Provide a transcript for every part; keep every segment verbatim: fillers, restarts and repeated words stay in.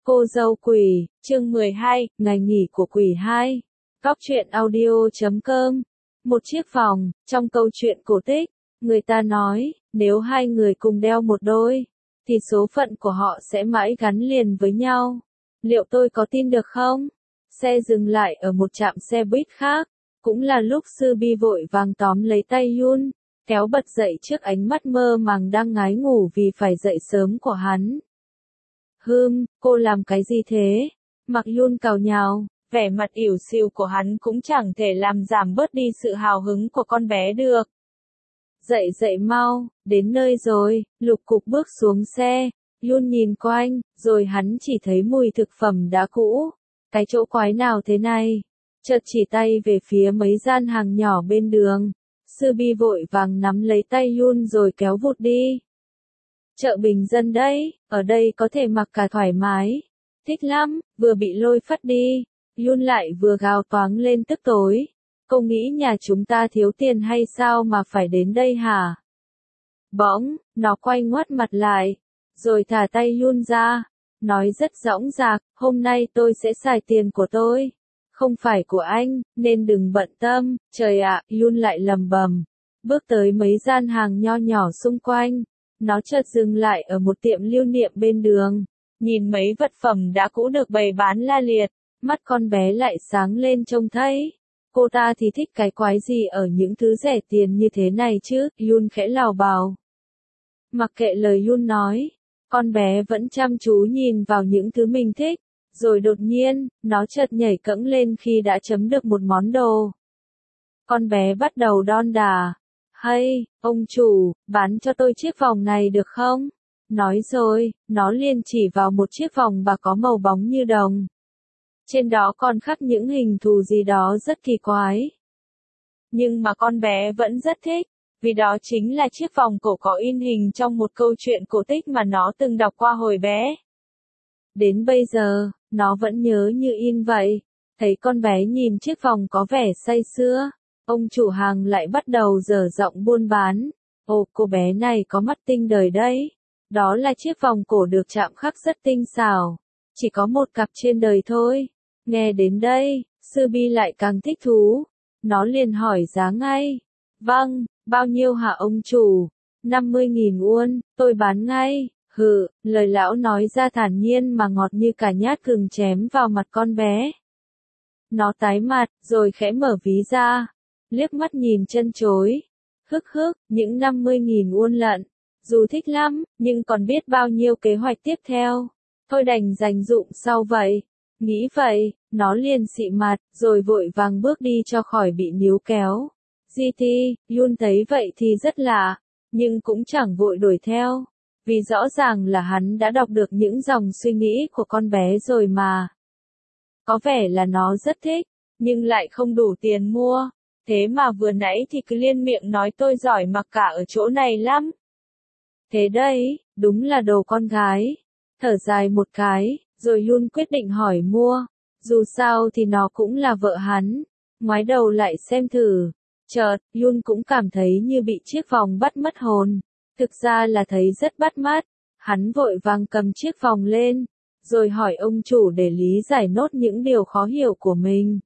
Cô dâu quỷ, chương mười hai, ngày nghỉ của quỷ hai. Góc truyện audio chấm com. Một chiếc vòng, trong câu chuyện cổ tích, người ta nói, nếu hai người cùng đeo một đôi, thì số phận của họ sẽ mãi gắn liền với nhau. Liệu tôi có tin được không? Xe dừng lại ở một trạm xe buýt khác, cũng là lúc Sư Bi vội vàng tóm lấy tay Yun, kéo bật dậy trước ánh mắt mơ màng đang ngái ngủ vì phải dậy sớm của hắn. Hừm, cô làm cái gì thế? Mặc Yun cào nhào, vẻ mặt ỉu xìu của hắn cũng chẳng thể làm giảm bớt đi sự hào hứng của con bé được. Dậy dậy mau, đến nơi rồi, lục cục bước xuống xe, Yun nhìn quanh, rồi hắn chỉ thấy mùi thực phẩm đã cũ. Cái chỗ quái nào thế này? Chợt chỉ tay về phía mấy gian hàng nhỏ bên đường. Sư Bi vội vàng nắm lấy tay Yun rồi kéo vụt đi. Chợ bình dân đấy, ở đây có thể mặc cả thoải mái. Thích lắm, vừa bị lôi phắt đi. Yun lại vừa gào toáng lên tức tối. Cô nghĩ nhà chúng ta thiếu tiền hay sao mà phải đến đây hả? Bỗng, nó quay ngoắt mặt lại, rồi thả tay Yun ra. Nói rất dõng dạc, hôm nay tôi sẽ xài tiền của tôi. Không phải của anh, nên đừng bận tâm. Trời ạ, Yun lại lầm bầm. Bước tới mấy gian hàng nho nhỏ xung quanh. Nó chợt dừng lại ở một tiệm lưu niệm bên đường. Nhìn mấy vật phẩm đã cũ được bày bán la liệt, mắt con bé lại sáng lên trông thấy. Cô ta thì thích cái quái gì ở những thứ rẻ tiền như thế này chứ, Yun khẽ lào bào. Mặc kệ lời Yun nói, con bé vẫn chăm chú nhìn vào những thứ mình thích, rồi đột nhiên, nó chợt nhảy cẫng lên khi đã chấm được một món đồ. Con bé bắt đầu đon đả. Hay, ông chủ, bán cho tôi chiếc vòng này được không? Nói rồi, nó liền chỉ vào một chiếc vòng bạc có màu bóng như đồng. Trên đó còn khắc những hình thù gì đó rất kỳ quái. Nhưng mà con bé vẫn rất thích, vì đó chính là chiếc vòng cổ có in hình trong một câu chuyện cổ tích mà nó từng đọc qua hồi bé. Đến bây giờ, nó vẫn nhớ như in vậy. Thấy con bé nhìn chiếc vòng có vẻ say sưa. Ông chủ hàng lại bắt đầu dở giọng buôn bán. Ồ, cô bé này có mắt tinh đời đấy. Đó là chiếc vòng cổ được chạm khắc rất tinh xảo. Chỉ có một cặp trên đời thôi. Nghe đến đây, Sư Bi lại càng thích thú. Nó liền hỏi giá ngay. Vâng, bao nhiêu hả ông chủ? năm mươi nghìn won, tôi bán ngay. Hừ, lời lão nói ra thản nhiên mà ngọt như cả nhát gừng chém vào mặt con bé. Nó tái mặt, rồi khẽ mở ví ra. Liếc mắt nhìn chân chối. Hức hức, những năm mươi nghìn won lận. Dù thích lắm, nhưng còn biết bao nhiêu kế hoạch tiếp theo. Thôi đành dành dụm sau vậy. Nghĩ vậy, nó liền xị mặt, rồi vội vàng bước đi cho khỏi bị níu kéo. giê tê, Yun thấy vậy thì rất lạ, nhưng cũng chẳng vội đuổi theo. Vì rõ ràng là hắn đã đọc được những dòng suy nghĩ của con bé rồi mà. Có vẻ là nó rất thích, nhưng lại không đủ tiền mua. Thế mà vừa nãy thì cứ liên miệng nói tôi giỏi mặc cả ở chỗ này lắm. Thế đấy, đúng là đồ con gái. Thở dài một cái, rồi Yun quyết định hỏi mua. Dù sao thì nó cũng là vợ hắn. Ngoái đầu lại xem thử. Chợt, Yun cũng cảm thấy như bị chiếc vòng bắt mất hồn. Thực ra là thấy rất bắt mắt. Hắn vội vàng cầm chiếc vòng lên, rồi hỏi ông chủ để lý giải nốt những điều khó hiểu của mình.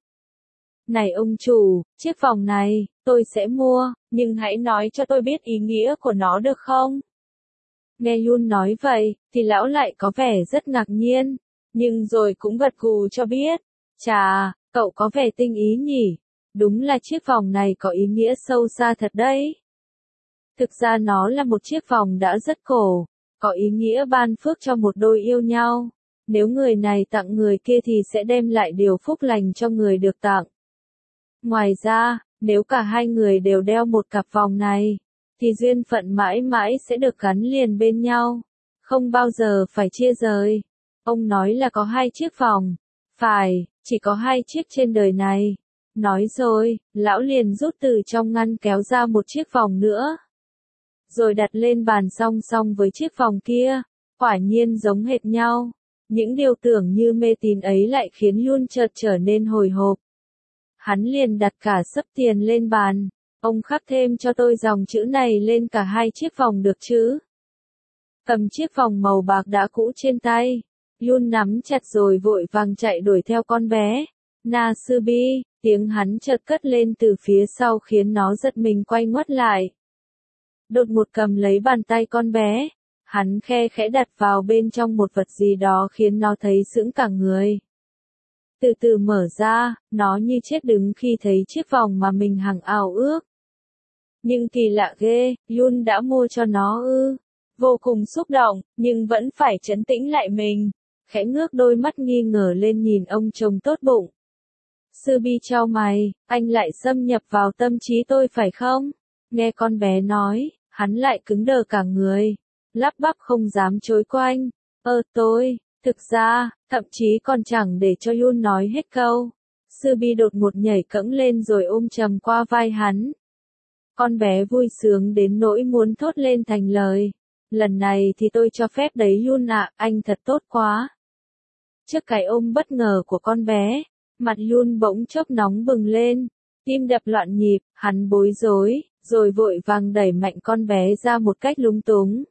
Này ông chủ, chiếc vòng này, tôi sẽ mua, nhưng hãy nói cho tôi biết ý nghĩa của nó được không? Nghe Yun nói vậy, thì lão lại có vẻ rất ngạc nhiên, nhưng rồi cũng gật gù cho biết. Chà, cậu có vẻ tinh ý nhỉ? Đúng là chiếc vòng này có ý nghĩa sâu xa thật đấy. Thực ra nó là một chiếc vòng đã rất cổ, có ý nghĩa ban phước cho một đôi yêu nhau. Nếu người này tặng người kia thì sẽ đem lại điều phúc lành cho người được tặng. Ngoài ra, nếu cả hai người đều đeo một cặp vòng này, thì duyên phận mãi mãi sẽ được gắn liền bên nhau, không bao giờ phải chia rời. Ông nói là có hai chiếc vòng. Phải, chỉ có hai chiếc trên đời này. Nói rồi, lão liền rút từ trong ngăn kéo ra một chiếc vòng nữa. Rồi đặt lên bàn song song với chiếc vòng kia. Quả nhiên giống hệt nhau. Những điều tưởng như mê tín ấy lại khiến Yun chợt trở nên hồi hộp. Hắn liền đặt cả xấp tiền lên bàn. Ông khắc thêm cho tôi dòng chữ này lên cả hai chiếc vòng được chứ? Cầm chiếc vòng màu bạc đã cũ trên tay. Yun nắm chặt rồi vội vàng chạy đuổi theo con bé. Na Subi, tiếng hắn chợt cất lên từ phía sau khiến nó giật mình quay ngoắt lại. Đột ngột cầm lấy bàn tay con bé. Hắn khe khẽ đặt vào bên trong một vật gì đó khiến nó thấy sững cả người. Từ từ mở ra, nó như chết đứng khi thấy chiếc vòng mà mình hằng ao ước. Nhưng kỳ lạ ghê, Yun đã mua cho nó ư. Vô cùng xúc động, nhưng vẫn phải trấn tĩnh lại mình. Khẽ ngước đôi mắt nghi ngờ lên nhìn ông chồng tốt bụng. Subi chau mày, anh lại xâm nhập vào tâm trí tôi phải không? Nghe con bé nói, hắn lại cứng đờ cả người. Lắp bắp không dám chối quanh. Ơ tôi, thực ra, thậm chí còn chẳng để cho Yun nói hết câu. Subi đột ngột nhảy cẫng lên rồi ôm chầm qua vai hắn. Con bé vui sướng đến nỗi muốn thốt lên thành lời. Lần này thì tôi cho phép đấy Yun ạ, anh thật tốt quá. Trước cái ôm bất ngờ của con bé, mặt Yun bỗng chốc nóng bừng lên, tim đập loạn nhịp, hắn bối rối, rồi vội vàng đẩy mạnh con bé ra một cách lúng túng.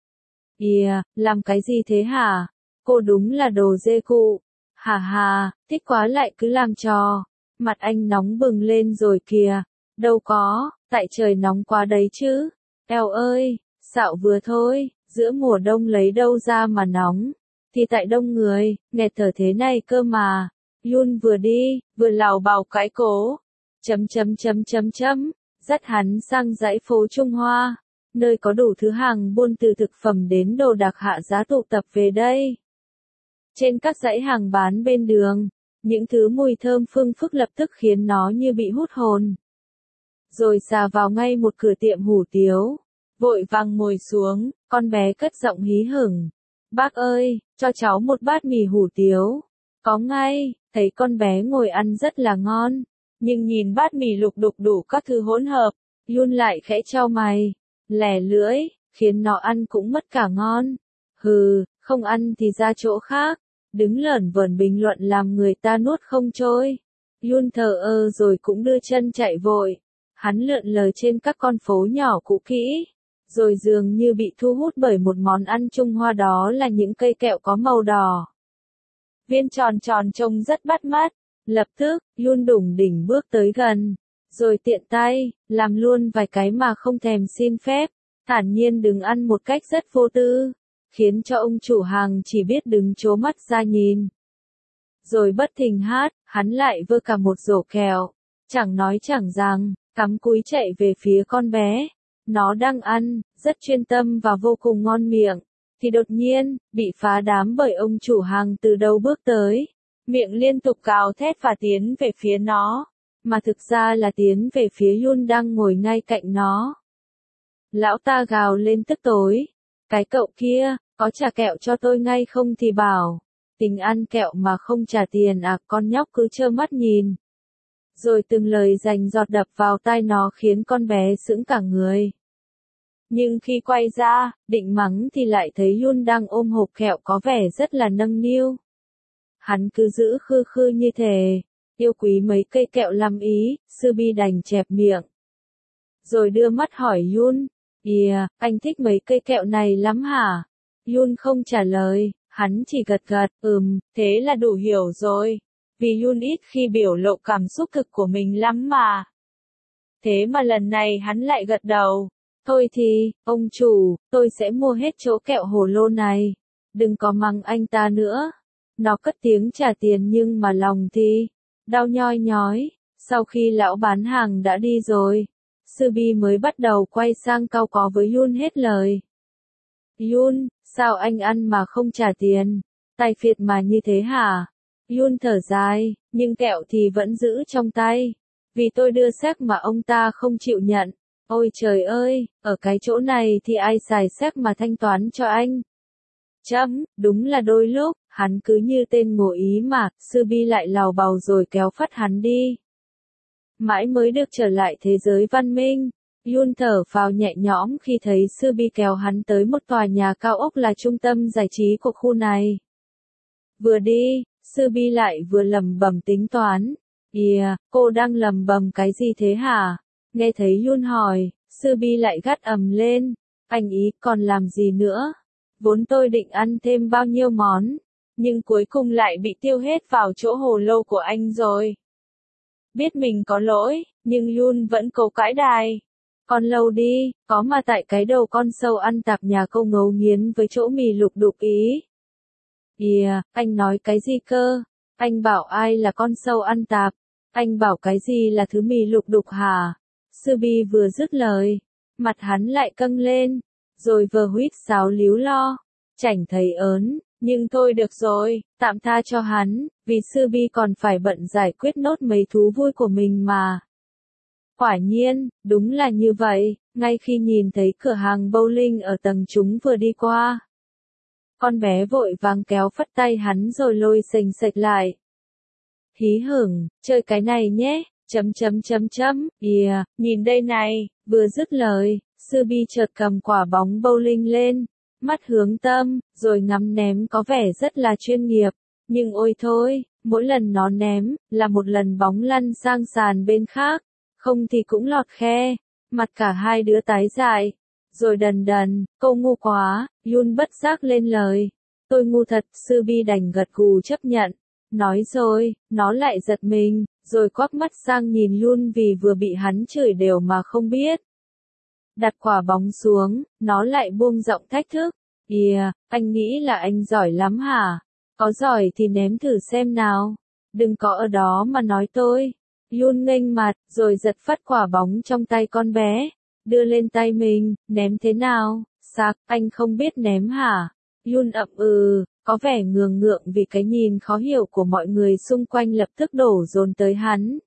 Ìa, làm cái gì thế hả? Cô đúng là đồ dê cụ. Hà hà, thích quá lại cứ làm trò. Mặt anh nóng bừng lên rồi kìa. Đâu có, tại trời nóng quá đấy chứ. Eo ơi, xạo vừa thôi, giữa mùa đông lấy đâu ra mà nóng. Thì tại đông người, nghẹt thở thế này cơ mà. Yun vừa đi, vừa lảo bào cãi cố. Chấm chấm chấm chấm chấm, dắt hắn sang dãy phố Trung Hoa. Nơi có đủ thứ hàng buôn từ thực phẩm đến đồ đạc hạ giá tụ tập về đây. Trên các dãy hàng bán bên đường, những thứ mùi thơm phương phức lập tức khiến nó như bị hút hồn. Rồi xà vào ngay một cửa tiệm hủ tiếu. Vội vàng ngồi xuống, con bé cất giọng hí hửng. Bác ơi, cho cháu một bát mì hủ tiếu. Có ngay, thấy con bé ngồi ăn rất là ngon. Nhưng nhìn bát mì lục đục đủ các thứ hỗn hợp, Yun lại khẽ chau mày. Lẻ lưỡi, khiến nó ăn cũng mất cả ngon. Hừ, không ăn thì ra chỗ khác. Đứng lởn vởn bình luận làm người ta nuốt không trôi. Yun thờ ơ rồi cũng đưa chân chạy vội. Hắn lượn lờ trên các con phố nhỏ cũ kỹ. Rồi dường như bị thu hút bởi một món ăn Trung Hoa, đó là những cây kẹo có màu đỏ. Viên tròn tròn trông rất bắt mắt. Lập tức, Yun đủng đỉnh bước tới gần. Rồi tiện tay, làm luôn vài cái mà không thèm xin phép, thản nhiên đứng ăn một cách rất vô tư, khiến cho ông chủ hàng chỉ biết đứng trố mắt ra nhìn. Rồi bất thình hát, hắn lại vơ cả một rổ kẹo, chẳng nói chẳng rằng, cắm cúi chạy về phía con bé. Nó đang ăn, rất chuyên tâm và vô cùng ngon miệng, thì đột nhiên, bị phá đám bởi ông chủ hàng từ đâu bước tới, miệng liên tục cào thét và tiến về phía nó. Mà thực ra là tiến về phía Yun đang ngồi ngay cạnh nó. Lão ta gào lên tức tối. Cái cậu kia, có trả kẹo cho tôi ngay không thì bảo. Tính ăn kẹo mà không trả tiền à, con nhóc cứ trơ mắt nhìn. Rồi từng lời dành giọt đập vào tai nó khiến con bé sững cả người. Nhưng khi quay ra, định mắng thì lại thấy Yun đang ôm hộp kẹo có vẻ rất là nâng niu. Hắn cứ giữ khư khư như thế. Yêu quý mấy cây kẹo lắm ý, Subi đành chẹp miệng. Rồi đưa mắt hỏi Yun, Ìa, anh thích mấy cây kẹo này lắm hả? Yun không trả lời, hắn chỉ gật gật, ừm, thế là đủ hiểu rồi. Vì Yun ít khi biểu lộ cảm xúc thực của mình lắm mà. Thế mà lần này hắn lại gật đầu. Thôi thì, ông chủ, tôi sẽ mua hết chỗ kẹo hồ lô này. Đừng có mắng anh ta nữa. Nó cất tiếng trả tiền nhưng mà lòng thì đau nhoi nhói. Sau khi lão bán hàng đã đi rồi, Subi mới bắt đầu quay sang cau có với Yun hết lời. Yun, sao anh ăn mà không trả tiền? Tay phiệt mà như thế hả? Yun thở dài, nhưng kẹo thì vẫn giữ trong tay. Vì tôi đưa séc mà ông ta không chịu nhận. Ôi trời ơi, ở cái chỗ này thì ai xài séc mà thanh toán cho anh? Chấm, đúng là đôi lúc, hắn cứ như tên ngộ ý mà, Subi lại lào bào rồi kéo phắt hắn đi. Mãi mới được trở lại thế giới văn minh. Yun thở phào nhẹ nhõm khi thấy Subi kéo hắn tới một tòa nhà cao ốc là trung tâm giải trí của khu này. Vừa đi, Subi lại vừa lầm bầm tính toán. Ìa, cô đang lầm bầm cái gì thế hả? Nghe thấy Yun hỏi, Subi lại gắt ầm lên. Anh ý còn làm gì nữa? Vốn tôi định ăn thêm bao nhiêu món. nhưng cuối cùng lại bị tiêu hết vào chỗ hồ lô của anh rồi. Biết mình có lỗi, nhưng Yun vẫn cố cãi đài. Con lâu đi, có mà tại cái đầu con sâu ăn tạp nhà câu ngấu nghiến với chỗ mì lục đục ý. Yeah, anh nói cái gì cơ? Anh bảo ai là con sâu ăn tạp? Anh bảo cái gì là thứ mì lục đục hả? Subi vừa dứt lời, mặt hắn lại căng lên, rồi vờ huýt sáo líu lo. Chảnh thấy ớn, nhưng thôi được rồi, tạm tha cho hắn, vì Subi còn phải bận giải quyết nốt mấy thú vui của mình mà. Quả nhiên, đúng là như vậy, ngay khi nhìn thấy cửa hàng bowling ở tầng chúng vừa đi qua. Con bé vội vàng kéo phất tay hắn rồi lôi sềnh sệch lại. Hí hửng, chơi cái này nhé, chấm chấm chấm chấm, yeah, nhìn đây này, vừa dứt lời, Subi chợt cầm quả bóng bowling lên, mắt hướng tâm, rồi ngắm ném có vẻ rất là chuyên nghiệp, nhưng ôi thôi, mỗi lần nó ném, là một lần bóng lăn sang sàn bên khác, không thì cũng lọt khe, mặt cả hai đứa tái dại. Rồi đần đần, cô ngu quá, Yun bất giác lên lời. Tôi ngu thật, Subi đành gật gù chấp nhận. Nói rồi, nó lại giật mình, rồi quắc mắt sang nhìn Yun vì vừa bị hắn chửi đều mà không biết. Đặt quả bóng xuống, nó lại buông giọng thách thức. Yeah, anh nghĩ là anh giỏi lắm hả? Có giỏi thì ném thử xem nào. Đừng có ở đó mà nói tôi. Yun nghênh mặt, rồi giật phắt quả bóng trong tay con bé. Đưa lên tay mình, ném thế nào? Sạc, anh không biết ném hả? Yun ậm ừ, có vẻ ngường ngượng vì cái nhìn khó hiểu của mọi người xung quanh lập tức đổ dồn tới hắn.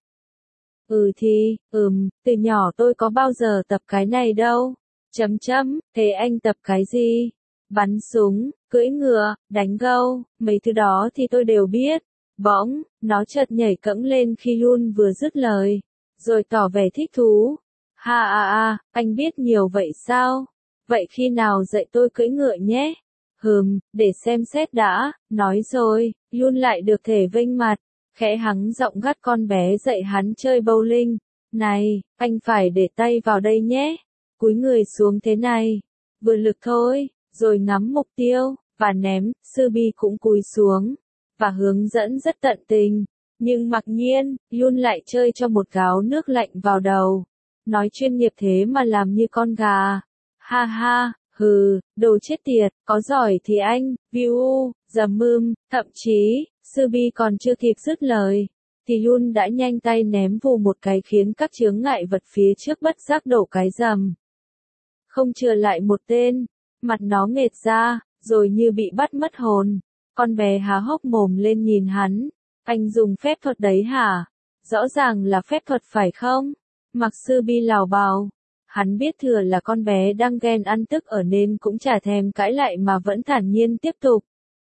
Ừ thì, ừm, từ nhỏ tôi có bao giờ tập cái này đâu. Chấm chấm, thế anh tập cái gì? Bắn súng, cưỡi ngựa, đánh gâu, mấy thứ đó thì tôi đều biết. Bỗng, nó chợt nhảy cẫng lên khi Yun vừa dứt lời, rồi tỏ vẻ thích thú. Ha à à, anh biết nhiều vậy sao? Vậy khi nào dạy tôi cưỡi ngựa nhé? Hừm, để xem xét đã, nói rồi, Yun lại được thể vênh mặt, khẽ hắng giọng gắt con bé dạy hắn chơi bowling. Này, anh phải để tay vào đây nhé. Cúi người xuống thế này. Vừa lực thôi, rồi ngắm mục tiêu, và ném, Subi cũng cúi xuống, và hướng dẫn rất tận tình. Nhưng mặc nhiên, Yun lại chơi cho một gáo nước lạnh vào đầu. Nói chuyên nghiệp thế mà làm như con gà. Ha ha, hừ, đồ chết tiệt, có giỏi thì anh, viu, dầm mưm, thậm chí, Subi còn chưa kịp dứt lời, thì Yun đã nhanh tay ném vù một cái khiến các chướng ngại vật phía trước bất giác đổ cái rầm. Không chừa lại một tên, mặt nó nghệt ra, rồi như bị bắt mất hồn. Con bé há hốc mồm lên nhìn hắn. Anh dùng phép thuật đấy hả? Rõ ràng là phép thuật phải không? Mặc Subi lào bào. Hắn biết thừa là con bé đang ghen ăn tức ở nên cũng chả thèm cãi lại mà vẫn thản nhiên tiếp tục.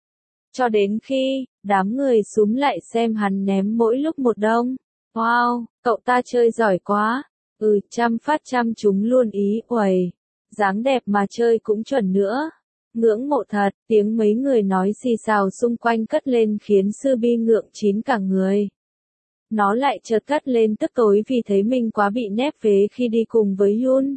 Cho đến khi, đám người xúm lại xem hắn ném mỗi lúc một đông. Wow, cậu ta chơi giỏi quá. Ừ, chăm phát chăm chúng luôn ý, uầy. Dáng đẹp mà chơi cũng chuẩn nữa. Ngưỡng mộ thật, tiếng mấy người nói xì xào xung quanh cất lên khiến Subi ngượng chín cả người. Nó lại chợt cất lên tức tối vì thấy mình quá bị nép vế khi đi cùng với Yun.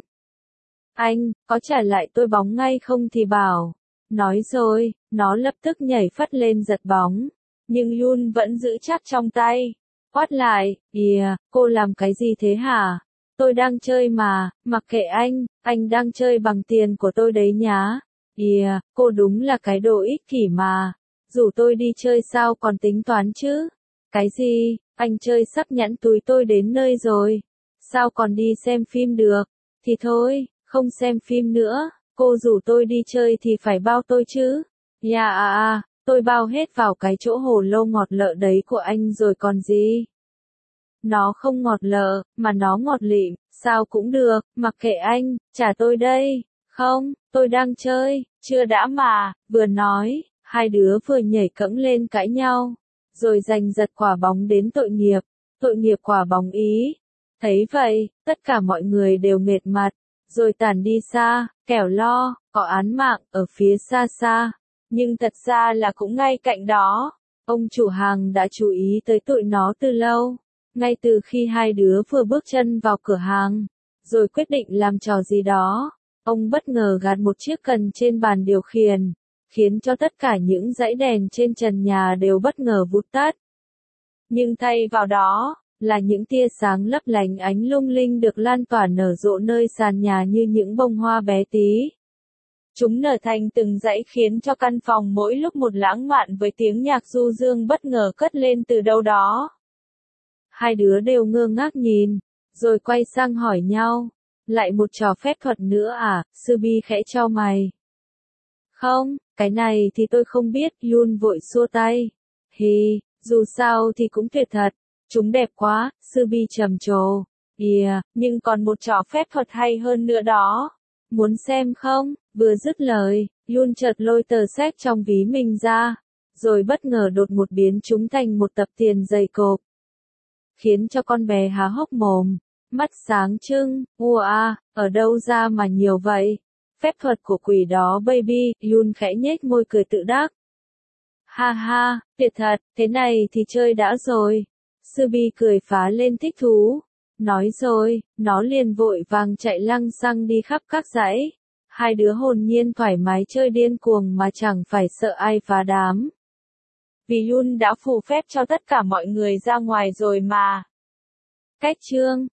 Anh, có trả lại tôi bóng ngay không thì bảo. Nói rồi, nó lập tức nhảy phắt lên giật bóng. Nhưng Yun vẫn giữ chắc trong tay. Quát lại, yeah, cô làm cái gì thế hả? Tôi đang chơi mà, mặc kệ anh, anh đang chơi bằng tiền của tôi đấy nhá. Yeah, cô đúng là cái đồ ích kỷ mà. Rủ tôi đi chơi sao còn tính toán chứ? Cái gì, anh chơi sắp nhẵn túi tôi đến nơi rồi. Sao còn đi xem phim được? Thì thôi, không xem phim nữa. Cô rủ tôi đi chơi thì phải bao tôi chứ. Yeah à à, tôi bao hết vào cái chỗ hồ lô ngọt lợ đấy của anh rồi còn gì. Nó không ngọt lợ, mà nó ngọt lịm, sao cũng được, mặc kệ anh, trả tôi đây. Không, tôi đang chơi, chưa đã mà, vừa nói, hai đứa vừa nhảy cẫng lên cãi nhau, rồi giành giật quả bóng đến tội nghiệp, tội nghiệp quả bóng ý. Thấy vậy, tất cả mọi người đều mệt mặt, rồi tản đi xa, kẻo lo, có án mạng ở phía xa xa. Nhưng thật ra là cũng ngay cạnh đó, ông chủ hàng đã chú ý tới tụi nó từ lâu, ngay từ khi hai đứa vừa bước chân vào cửa hàng, rồi quyết định làm trò gì đó. Ông bất ngờ gạt một chiếc cần trên bàn điều khiển, khiến cho tất cả những dãy đèn trên trần nhà đều bất ngờ vụt tắt. Nhưng thay vào đó, là những tia sáng lấp lánh ánh lung linh được lan tỏa nở rộ nơi sàn nhà như những bông hoa bé tí. Chúng nở thành từng dãy khiến cho căn phòng mỗi lúc một lãng mạn với tiếng nhạc du dương bất ngờ cất lên từ đâu đó. Hai đứa đều ngơ ngác nhìn, rồi quay sang hỏi nhau. Lại một trò phép thuật nữa à? Subi khẽ chau mày. Không, cái này thì tôi không biết, Yun vội xua tay. Hì, dù sao thì cũng tuyệt thật. Chúng đẹp quá, Subi trầm trồ. Yeah, nhưng còn một trò phép thuật hay hơn nữa đó. Muốn xem không? Vừa dứt lời, Yun chợt lôi tờ séc trong ví mình ra, rồi bất ngờ đột một biến chúng thành một tập tiền dày cộp. Khiến cho con bé há hốc mồm, mắt sáng trưng, ua a, ở đâu ra mà nhiều vậy? Phép thuật của quỷ đó baby, Yun khẽ nhếch môi cười tự đắc. Ha ha, tuyệt thật, thế này thì chơi đã rồi. Subi cười phá lên thích thú. Nói rồi, nó liền vội vàng chạy lăng xăng đi khắp các dãy. Hai đứa hồn nhiên thoải mái chơi điên cuồng mà chẳng phải sợ ai phá đám. Vì Yun đã phù phép cho tất cả mọi người ra ngoài rồi mà. Cách chương